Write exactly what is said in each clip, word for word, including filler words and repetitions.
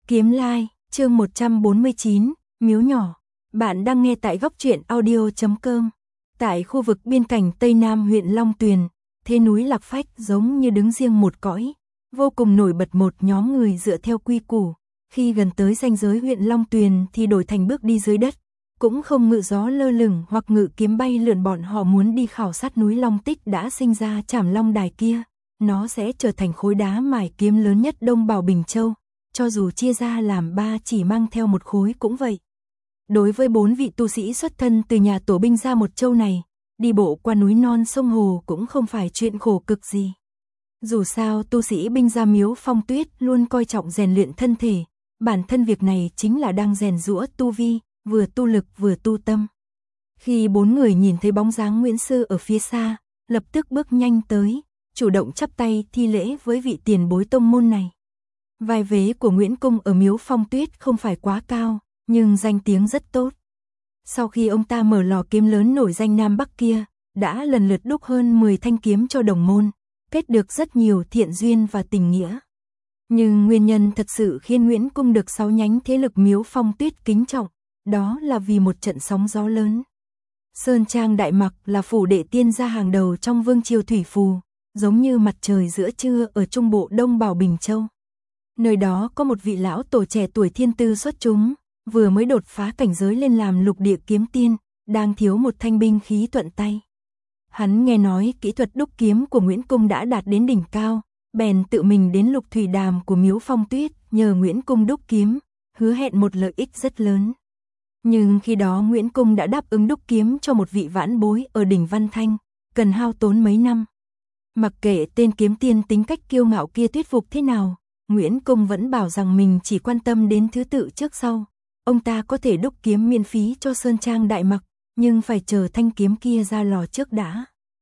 Kiếm Lai, chương một trăm bốn mươi chín, Miếu Nhỏ. Bạn đang nghe tại góc truyện audio chấm com. Tại khu vực biên cảnh Tây Nam huyện Long Tuyền, thế núi Lạc Phách giống như đứng riêng một cõi, vô cùng nổi bật một nhóm người dựa theo quy củ. Khi gần tới ranh giới huyện Long Tuyền thì đổi thành bước đi dưới đất, cũng không ngự gió lơ lửng hoặc ngự kiếm bay lượn. Bọn họ muốn đi khảo sát núi Long Tích đã sinh ra Trảm Long Đài kia. Nó sẽ trở thành khối đá mài kiếm lớn nhất Đông Bảo Bình Châu. Cho dù chia ra làm ba chỉ mang theo một khối cũng vậy. Đối với bốn vị tu sĩ xuất thân từ nhà tổ binh ra một châu này, đi bộ qua núi non sông hồ cũng không phải chuyện khổ cực gì. Dù sao tu sĩ binh ra Miếu Phong Tuyết luôn coi trọng rèn luyện thân thể, bản thân việc này chính là đang rèn giũa tu vi, vừa tu lực vừa tu tâm. Khi bốn người nhìn thấy bóng dáng Nguyễn Sư ở phía xa, lập tức bước nhanh tới, chủ động chắp tay thi lễ với vị tiền bối tông môn này. Vai vế của Nguyễn Cung ở Miếu Phong Tuyết không phải quá cao, nhưng danh tiếng rất tốt. Sau khi ông ta mở lò kiếm lớn nổi danh Nam Bắc kia, đã lần lượt đúc hơn mười thanh kiếm cho đồng môn, kết được rất nhiều thiện duyên và tình nghĩa. Nhưng nguyên nhân thật sự khiến Nguyễn Cung được sáu nhánh thế lực Miếu Phong Tuyết kính trọng, đó là vì một trận sóng gió lớn. Sơn Trang Đại Mặc là phủ đệ tiên gia hàng đầu trong vương triều thủy phù, giống như mặt trời giữa trưa ở trung bộ Đông Bảo Bình Châu. Nơi đó có một vị lão tổ trẻ tuổi thiên tư xuất chúng, vừa mới đột phá cảnh giới lên làm lục địa kiếm tiên, đang thiếu một thanh binh khí thuận tay. Hắn nghe nói kỹ thuật đúc kiếm của Nguyễn Cung đã đạt đến đỉnh cao, bèn tự mình đến Lục Thủy Đàm của Miếu Phong Tuyết nhờ Nguyễn Cung đúc kiếm, hứa hẹn một lợi ích rất lớn. Nhưng khi đó Nguyễn Cung đã đáp ứng đúc kiếm cho một vị vãn bối ở đỉnh Văn Thanh, cần hao tốn mấy năm. Mặc kệ tên kiếm tiên tính cách kiêu ngạo kia thuyết phục thế nào, Nguyễn Cung vẫn bảo rằng mình chỉ quan tâm đến thứ tự trước sau. Ông ta có thể đúc kiếm miễn phí cho Sơn Trang Đại Mặc, nhưng phải chờ thanh kiếm kia ra lò trước đã.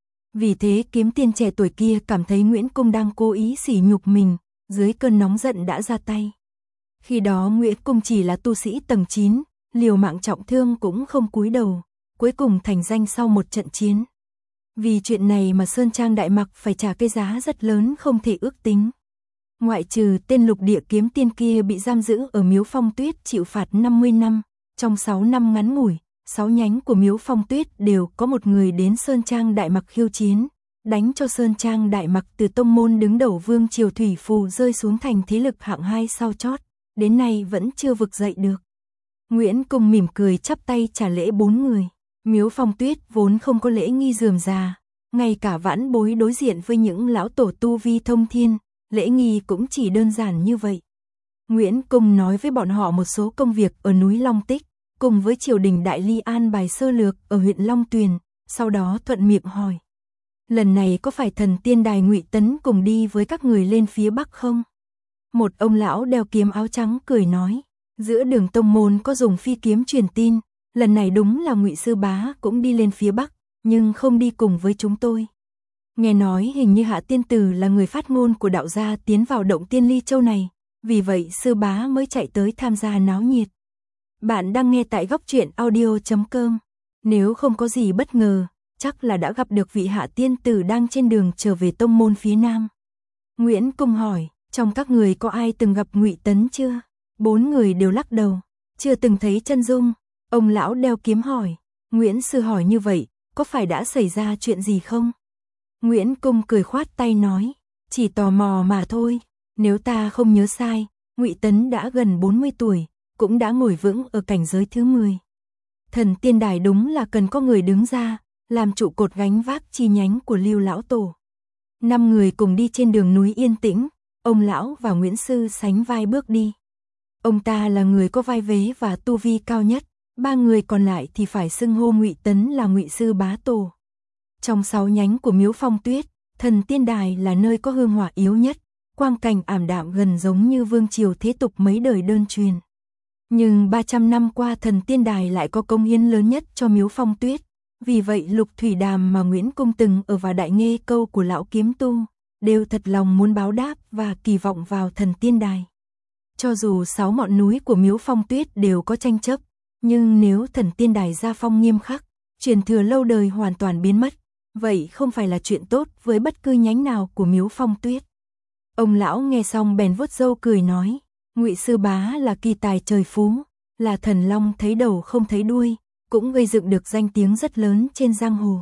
Vì thế kiếm tiên trẻ tuổi kia cảm thấy Nguyễn Cung đang cố ý sỉ nhục mình, dưới cơn nóng giận đã ra tay. Khi đó Nguyễn Cung chỉ là tu sĩ tầng chín, liều mạng trọng thương cũng không cúi đầu, cuối cùng thành danh sau một trận chiến. Vì chuyện này mà Sơn Trang Đại Mặc phải trả cái giá rất lớn không thể ước tính. Ngoại trừ tên lục địa kiếm tiên kia bị giam giữ ở Miếu Phong Tuyết chịu phạt năm mươi năm, trong sáu năm ngắn ngủi, sáu nhánh của Miếu Phong Tuyết đều có một người đến Sơn Trang Đại Mặc khiêu chiến, đánh cho Sơn Trang Đại Mặc từ tông môn đứng đầu vương triều thủy phù rơi xuống thành thế lực hạng hai sau chót, đến nay vẫn chưa vực dậy được. Nguyễn Cung mỉm cười chắp tay trả lễ bốn người. Miếu Phong Tuyết vốn không có lễ nghi rườm rà, ngay cả vãn bối đối diện với những lão tổ tu vi thông thiên, lễ nghi cũng chỉ đơn giản như vậy. Nguyễn Cung nói với bọn họ một số công việc ở núi Long Tích, cùng với triều đình Đại Ly an bài sơ lược ở huyện Long Tuyền, sau đó thuận miệng hỏi: lần này có phải thần tiên đài Ngụy Tấn cùng đi với các người lên phía Bắc không? Một ông lão đeo kiếm áo trắng cười nói: giữa đường tông môn có dùng phi kiếm truyền tin, lần này đúng là Ngụy sư bá cũng đi lên phía Bắc, nhưng không đi cùng với chúng tôi. Nghe nói hình như Hạ Tiên Tử là người phát ngôn của đạo gia tiến vào động Tiên Ly Châu này, vì vậy sư bá mới chạy tới tham gia náo nhiệt. Bạn đang nghe tại góc truyện audio chấm com. Nếu không có gì bất ngờ, chắc là đã gặp được vị Hạ Tiên Tử đang trên đường trở về tông môn phía Nam. Nguyễn Cung hỏi, trong các người có ai từng gặp Ngụy Tấn chưa? Bốn người đều lắc đầu, chưa từng thấy chân dung. Ông lão đeo kiếm hỏi, Nguyễn sư hỏi như vậy, có phải đã xảy ra chuyện gì không? Nguyễn Cung cười khoát tay nói, chỉ tò mò mà thôi, nếu ta không nhớ sai, Ngụy Tấn đã gần bốn mươi tuổi, cũng đã ngồi vững ở cảnh giới thứ mười. Thần tiên đài đúng là cần có người đứng ra, làm trụ cột gánh vác chi nhánh của Lưu lão tổ. Năm người cùng đi trên đường núi yên tĩnh, ông lão và Nguyễn sư sánh vai bước đi. Ông ta là người có vai vế và tu vi cao nhất, ba người còn lại thì phải xưng hô Ngụy Tấn là Ngụy sư bá tổ. Trong sáu nhánh của Miếu Phong Tuyết, thần tiên đài là nơi có hương hỏa yếu nhất, quang cảnh ảm đạm gần giống như vương triều thế tục mấy đời đơn truyền. Nhưng ba trăm năm qua thần tiên đài lại có công hiến lớn nhất cho Miếu Phong Tuyết, vì vậy Lục Thủy Đàm mà Nguyễn Cung từng ở và đại nghê câu của lão kiếm tu, đều thật lòng muốn báo đáp và kỳ vọng vào thần tiên đài. Cho dù sáu ngọn núi của Miếu Phong Tuyết đều có tranh chấp, nhưng nếu thần tiên đài gia phong nghiêm khắc, truyền thừa lâu đời hoàn toàn biến mất, vậy không phải là chuyện tốt với bất cứ nhánh nào của Miếu Phong Tuyết. Ông lão nghe xong bèn vuốt râu cười nói, Ngụy Sư Bá là kỳ tài trời phú, là thần long thấy đầu không thấy đuôi, cũng gây dựng được danh tiếng rất lớn trên giang hồ.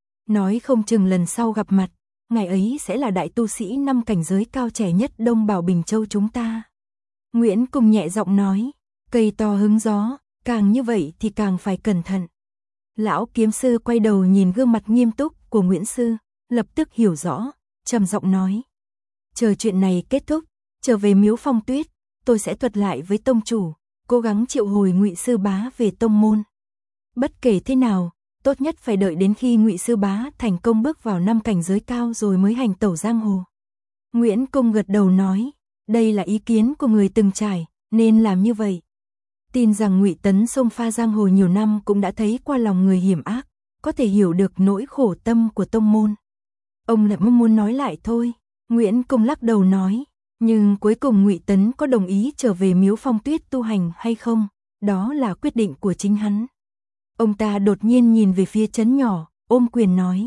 Nói không chừng lần sau gặp mặt, ngày ấy sẽ là đại tu sĩ năm cảnh giới cao trẻ nhất Đông Bảo Bình Châu chúng ta. Nguyễn Cung nhẹ giọng nói, cây to hứng gió, càng như vậy thì càng phải cẩn thận. Lão kiếm sư quay đầu nhìn gương mặt nghiêm túc của Nguyễn Sư, lập tức hiểu rõ, trầm giọng nói. Chờ chuyện này kết thúc, trở về miếu Phong Tuyết, tôi sẽ thuật lại với tông chủ, cố gắng triệu hồi Ngụy Sư Bá về tông môn. Bất kể thế nào, tốt nhất phải đợi đến khi Ngụy Sư Bá thành công bước vào năm cảnh giới cao rồi mới hành tẩu giang hồ. Nguyễn Cung gật đầu nói, đây là ý kiến của người từng trải, nên làm như vậy. Tin rằng Ngụy Tấn xông pha giang hồ nhiều năm cũng đã thấy qua lòng người hiểm ác, có thể hiểu được nỗi khổ tâm của tông môn. Ông lại muốn nói lại thôi, Nguyễn Cung lắc đầu nói, nhưng cuối cùng Ngụy Tấn có đồng ý trở về miếu Phong Tuyết tu hành hay không, đó là quyết định của chính hắn. Ông ta đột nhiên nhìn về phía trấn nhỏ, ôm quyền nói.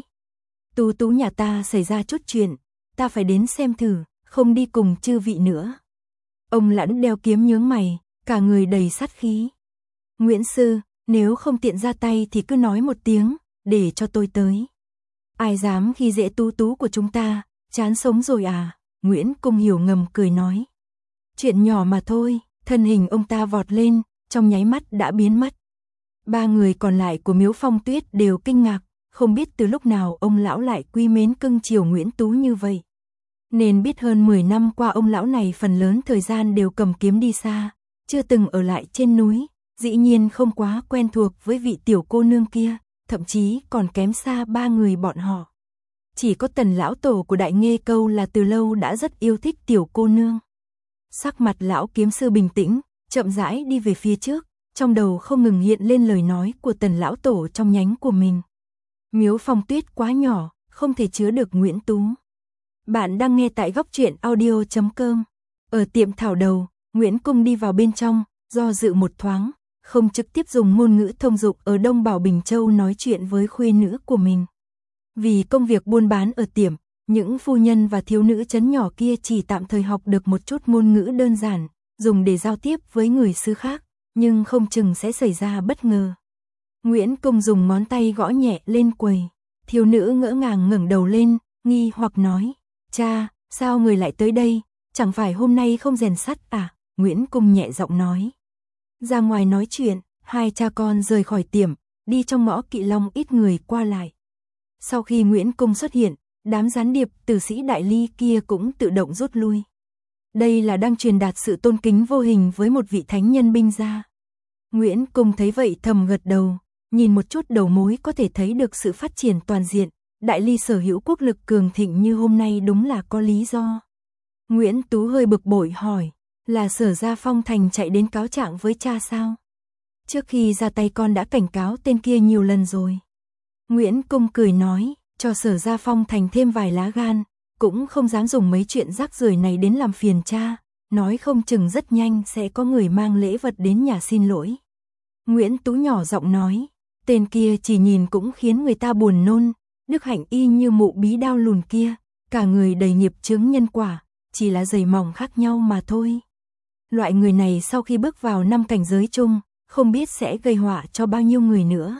Tú Tú nhà ta xảy ra chút chuyện, ta phải đến xem thử, không đi cùng chư vị nữa. Ông Lãn đeo kiếm nhướng mày, cả người đầy sát khí. Nguyễn Sư, nếu không tiện ra tay thì cứ nói một tiếng, để cho tôi tới. Ai dám khi dễ Tú Tú của chúng ta, chán sống rồi à? Nguyễn Cung hiểu ngầm cười nói. Chuyện nhỏ mà thôi, thân hình ông ta vọt lên, trong nháy mắt đã biến mất. Ba người còn lại của miếu Phong Tuyết đều kinh ngạc, không biết từ lúc nào ông lão lại quý mến cưng chiều Nguyễn Tú như vậy. Nên biết hơn mười năm qua ông lão này phần lớn thời gian đều cầm kiếm đi xa, chưa từng ở lại trên núi, dĩ nhiên không quá quen thuộc với vị tiểu cô nương kia, thậm chí còn kém xa ba người bọn họ. Chỉ có Tần lão tổ của Đại Nghê Câu là từ lâu đã rất yêu thích tiểu cô nương. Sắc mặt lão kiếm sư bình tĩnh, chậm rãi đi về phía trước, trong đầu không ngừng hiện lên lời nói của Tần lão tổ trong nhánh của mình. Miếu Phong Tuyết quá nhỏ, không thể chứa được Nguyễn Tú. Bạn đang nghe tại góc truyện audio chấm com. Ở tiệm thảo đầu, Nguyễn Cung đi vào bên trong, do dự một thoáng, không trực tiếp dùng ngôn ngữ thông dụng ở Đông Bảo Bình Châu nói chuyện với khuê nữ của mình. Vì công việc buôn bán ở tiệm, những phu nhân và thiếu nữ trấn nhỏ kia chỉ tạm thời học được một chút ngôn ngữ đơn giản, dùng để giao tiếp với người xứ khác, nhưng không chừng sẽ xảy ra bất ngờ. Nguyễn Cung dùng ngón tay gõ nhẹ lên quầy, thiếu nữ ngỡ ngàng ngẩng đầu lên, nghi hoặc nói, cha, sao người lại tới đây, chẳng phải hôm nay không rèn sắt à? Nguyễn Cung nhẹ giọng nói. Ra ngoài nói chuyện, hai cha con rời khỏi tiệm, đi trong ngõ Kỵ Long ít người qua lại. Sau khi Nguyễn Cung xuất hiện, đám gián điệp tử sĩ Đại Ly kia cũng tự động rút lui. Đây là đang truyền đạt sự tôn kính vô hình với một vị thánh nhân binh gia. Nguyễn Cung thấy vậy thầm gật đầu, nhìn một chút đầu mối có thể thấy được sự phát triển toàn diện, Đại Ly sở hữu quốc lực cường thịnh như hôm nay đúng là có lý do. Nguyễn Tú hơi bực bội hỏi, là Sở Gia Phong Thành chạy đến cáo trạng với cha sao? Trước khi ra tay con đã cảnh cáo tên kia nhiều lần rồi. Nguyễn Cung cười nói, cho Sở Gia Phong Thành thêm vài lá gan, cũng không dám dùng mấy chuyện rác rưởi này đến làm phiền cha, nói không chừng rất nhanh sẽ có người mang lễ vật đến nhà xin lỗi. Nguyễn Tú nhỏ giọng nói, tên kia chỉ nhìn cũng khiến người ta buồn nôn, đức hạnh y như mụ bí đao lùn kia, cả người đầy nghiệp chướng nhân quả, chỉ là giày mỏng khác nhau mà thôi. Loại người này sau khi bước vào năm cảnh giới chung, không biết sẽ gây họa cho bao nhiêu người nữa.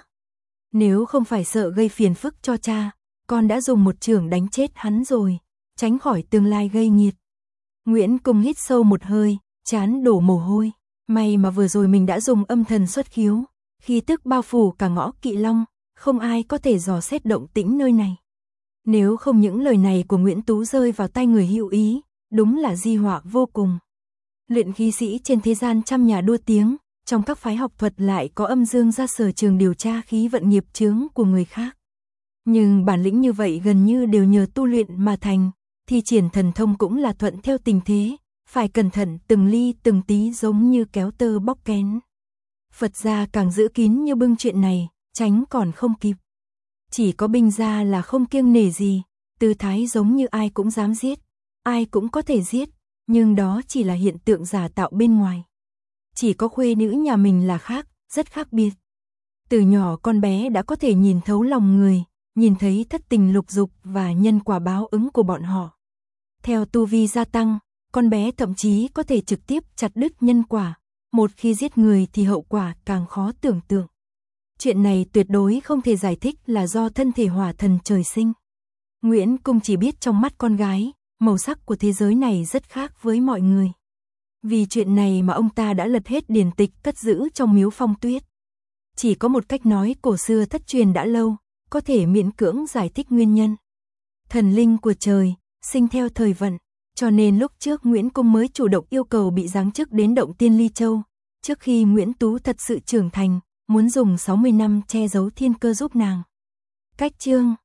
Nếu không phải sợ gây phiền phức cho cha, con đã dùng một chưởng đánh chết hắn rồi, tránh khỏi tương lai gây nghiệt. Nguyễn Cung hít sâu một hơi, trán đổ mồ hôi, may mà vừa rồi mình đã dùng âm thần xuất khiếu, khí tức bao phủ cả ngõ Kỵ Long, không ai có thể dò xét động tĩnh nơi này. Nếu không những lời này của Nguyễn Tú rơi vào tay người hữu ý, đúng là di họa vô cùng. Luyện khí sĩ trên thế gian trăm nhà đua tiếng, trong các phái học thuật lại có âm dương ra sở trường điều tra khí vận nghiệp chướng của người khác. Nhưng bản lĩnh như vậy gần như đều nhờ tu luyện mà thành, thi triển thần thông cũng là thuận theo tình thế, phải cẩn thận từng ly từng tí giống như kéo tơ bóc kén. Phật gia càng giữ kín như bưng chuyện này, tránh còn không kịp. Chỉ có binh gia là không kiêng nể gì, tư thái giống như ai cũng dám giết, ai cũng có thể giết, nhưng đó chỉ là hiện tượng giả tạo bên ngoài. Chỉ có khuê nữ nhà mình là khác, rất khác biệt. Từ nhỏ con bé đã có thể nhìn thấu lòng người, nhìn thấy thất tình lục dục và nhân quả báo ứng của bọn họ. Theo tu vi gia tăng, con bé thậm chí có thể trực tiếp chặt đứt nhân quả, một khi giết người thì hậu quả càng khó tưởng tượng. Chuyện này tuyệt đối không thể giải thích là do thân thể hỏa thần trời sinh. Nguyễn Cung chỉ biết trong mắt con gái, màu sắc của thế giới này rất khác với mọi người. Vì chuyện này mà ông ta đã lật hết điển tịch cất giữ trong miếu Phong Tuyết. Chỉ có một cách nói cổ xưa thất truyền đã lâu, có thể miễn cưỡng giải thích nguyên nhân. Thần linh của trời, sinh theo thời vận, cho nên lúc trước Nguyễn Cung mới chủ động yêu cầu bị giáng chức đến động Tiên Ly Châu, trước khi Nguyễn Tú thật sự trưởng thành, muốn dùng sáu mươi năm che giấu thiên cơ giúp nàng. Cách chương